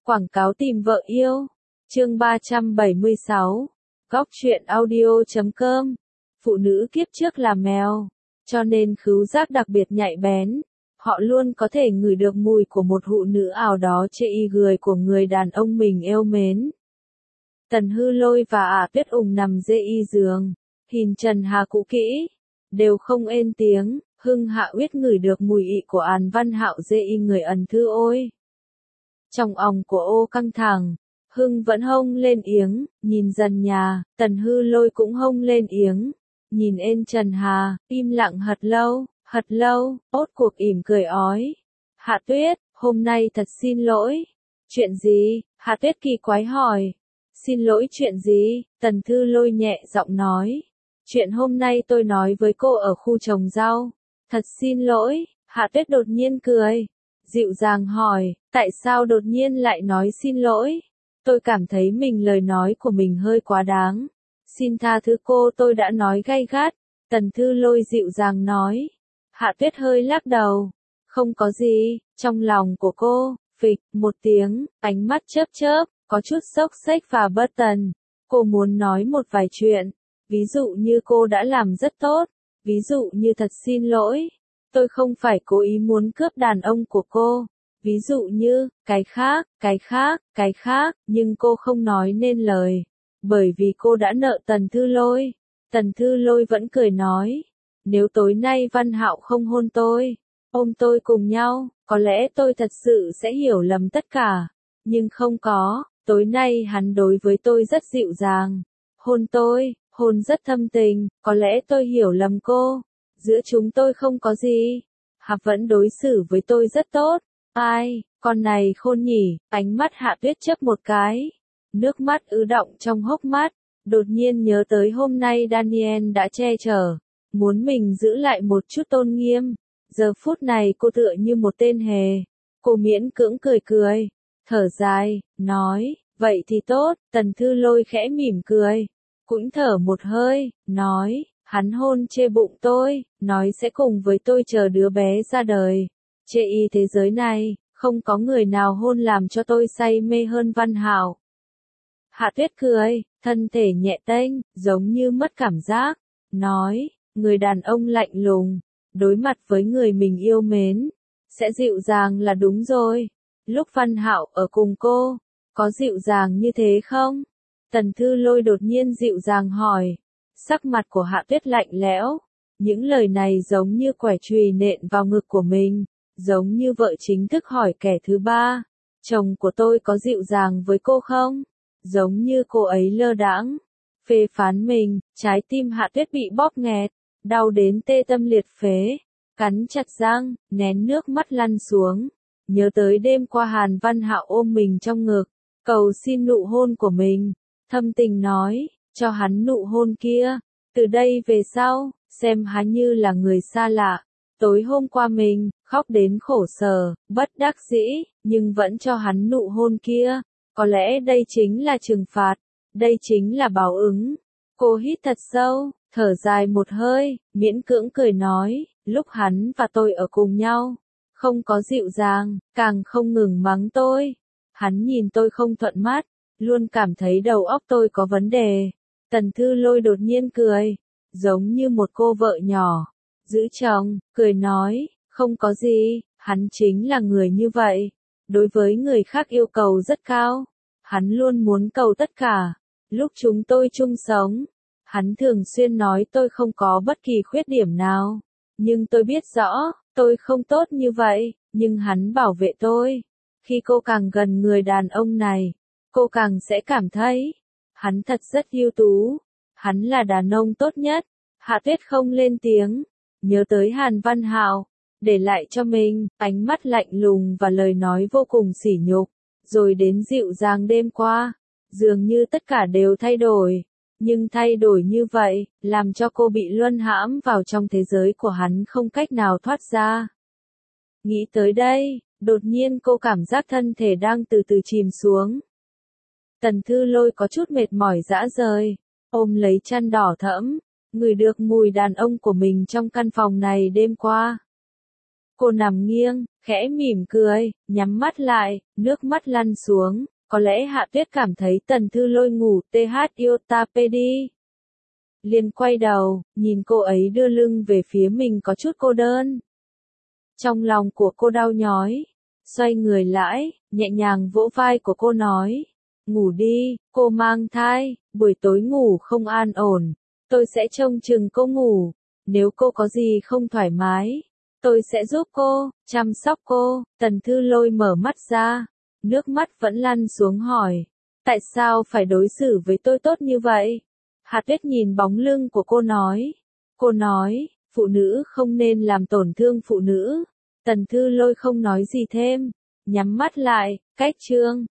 Quảng cáo tìm vợ yêu. Chương 376. Góc truyện audio.com. Phụ nữ kiếp trước là mèo, cho nên khứu giác đặc biệt nhạy bén. Họ luôn có thể ngửi được mùi của một phụ nữ ảo đó chê y người của người đàn ông mình yêu mến. Tần Hư Lôi và Ả Tuyết Ùng nằm dê y giường, hình Trần Hà cũ kỹ, đều không ên tiếng. Hưng Hạ Uyết ngửi được mùi ị của An Văn Hạo dê y người ẩn thư ôi. Trong òng của ô căng thẳng, Hưng vẫn hông lên yếng, nhìn dần nhà, Tần Hư Lôi cũng hông lên yếng, nhìn ên Trần Hà, im lặng hật lâu, ốt cuộc ỉm cười ói. Hạ Tuyết, hôm nay thật xin lỗi. Chuyện gì? Hạ Tuyết kỳ quái hỏi. Xin lỗi chuyện gì? Tần Hư Lôi nhẹ giọng nói. Chuyện hôm nay tôi nói với cô ở khu trồng rau. Thật xin lỗi. Hạ Tuyết đột nhiên cười, dịu dàng hỏi, tại sao đột nhiên lại nói xin lỗi? Tôi cảm thấy mình lời nói của mình hơi quá đáng. Xin tha thứ cô, tôi đã nói gay gắt. Tần Hư Lôi dịu dàng nói. Hạ Tuyết hơi lắc đầu. Không có gì, trong lòng của cô, phịch, một tiếng, ánh mắt chớp chớp, có chút sốc xếch và bất tần. Cô muốn nói một vài chuyện. Ví dụ như cô đã làm rất tốt. Ví dụ như thật xin lỗi. Tôi không phải cố ý muốn cướp đàn ông của cô. Ví dụ như, cái khác, nhưng cô không nói nên lời. Bởi vì cô đã nợ Tần Hư Lôi. Tần Hư Lôi vẫn cười nói. Nếu tối nay Văn Hạo không hôn tôi, ôm tôi cùng nhau, có lẽ tôi thật sự sẽ hiểu lầm tất cả. Nhưng không có, tối nay hắn đối với tôi rất dịu dàng. Hôn tôi, hôn rất thâm tình, có lẽ tôi hiểu lầm cô. Giữa chúng tôi không có gì. Hạp vẫn đối xử với tôi rất tốt. Ai, con này khôn nhỉ, ánh mắt Hạ Tuyết chớp một cái. Nước mắt ứ đọng trong hốc mắt. Đột nhiên nhớ tới hôm nay Daniel đã che chở. Muốn mình giữ lại một chút tôn nghiêm. Giờ phút này cô tựa như một tên hề. Cô miễn cưỡng cười. Thở dài, nói, vậy thì tốt. Tần Hư Lôi khẽ mỉm cười. Cũng thở một hơi, nói. Hắn hôn chê bụng tôi, nói sẽ cùng với tôi chờ đứa bé ra đời. Chê y thế giới này, không có người nào hôn làm cho tôi say mê hơn Văn Hạo. Hạ Tuyết cười, thân thể nhẹ tênh, giống như mất cảm giác. Nói, người đàn ông lạnh lùng, đối mặt với người mình yêu mến, sẽ dịu dàng là đúng rồi. Lúc Văn Hạo ở cùng cô, có dịu dàng như thế không? Tần Hư Lôi đột nhiên dịu dàng hỏi. Sắc mặt của Hạ Tuyết lạnh lẽo. Những lời này giống như quẻ chùy nện vào ngực của mình. Giống như vợ chính thức hỏi kẻ thứ ba. Chồng của tôi có dịu dàng với cô không? Giống như cô ấy lơ đãng phê phán mình. Trái tim Hạ Tuyết bị bóp nghẹt. Đau đến tê tâm liệt phế. Cắn chặt răng, nén nước mắt lăn xuống. Nhớ tới đêm qua Hàn Văn Hạo ôm mình trong ngực. Cầu xin nụ hôn của mình. Thâm tình nói. Cho hắn nụ hôn kia. Từ đây về sau, xem hắn như là người xa lạ. Tối hôm qua mình, khóc đến khổ sở, bất đắc dĩ, nhưng vẫn cho hắn nụ hôn kia. Có lẽ đây chính là trừng phạt. Đây chính là báo ứng. Cô hít thật sâu, thở dài một hơi, miễn cưỡng cười nói, lúc hắn và tôi ở cùng nhau. Không có dịu dàng, càng không ngừng mắng tôi. Hắn nhìn tôi không thuận mắt, luôn cảm thấy đầu óc tôi có vấn đề. Tần Hư Lôi đột nhiên cười, giống như một cô vợ nhỏ, giữ chồng, cười nói, không có gì, hắn chính là người như vậy. Đối với người khác yêu cầu rất cao, hắn luôn muốn cầu tất cả. Lúc chúng tôi chung sống, hắn thường xuyên nói tôi không có bất kỳ khuyết điểm nào. Nhưng tôi biết rõ, tôi không tốt như vậy, nhưng hắn bảo vệ tôi. Khi cô càng gần người đàn ông này, cô càng sẽ cảm thấy hắn thật rất ưu tú. Hắn là đàn ông tốt nhất. Hạ Tuyết không lên tiếng. Nhớ tới Hàn Văn Hạo. Để lại cho mình, ánh mắt lạnh lùng và lời nói vô cùng sỉ nhục. Rồi đến dịu dàng đêm qua. Dường như tất cả đều thay đổi. Nhưng thay đổi như vậy, làm cho cô bị luân hãm vào trong thế giới của hắn không cách nào thoát ra. Nghĩ tới đây, đột nhiên cô cảm giác thân thể đang từ từ chìm xuống. Tần Hư Lôi có chút mệt mỏi rã rời, ôm lấy chăn đỏ thẫm, ngửi được mùi đàn ông của mình trong căn phòng này đêm qua. Cô nằm nghiêng, khẽ mỉm cười, nhắm mắt lại, nước mắt lăn xuống. Có lẽ Hạ Tuyết cảm thấy Tần Thư Lôi ngủ THIOTAPD. Liền quay đầu, nhìn cô ấy đưa lưng về phía mình có chút cô đơn. Trong lòng của cô đau nhói. Xoay người lại, nhẹ nhàng vỗ vai của cô nói. Ngủ đi, cô mang thai, buổi tối ngủ không an ổn. Tôi sẽ trông chừng cô ngủ. Nếu cô có gì không thoải mái, tôi sẽ giúp cô, chăm sóc cô. Tần Thư Lôi mở mắt ra, nước mắt vẫn lăn xuống hỏi. Tại sao phải đối xử với tôi tốt như vậy? Hạ Tuyết nhìn bóng lưng của cô nói. Cô nói, phụ nữ không nên làm tổn thương phụ nữ. Tần Thư Lôi không nói gì thêm, nhắm mắt lại, cách chương.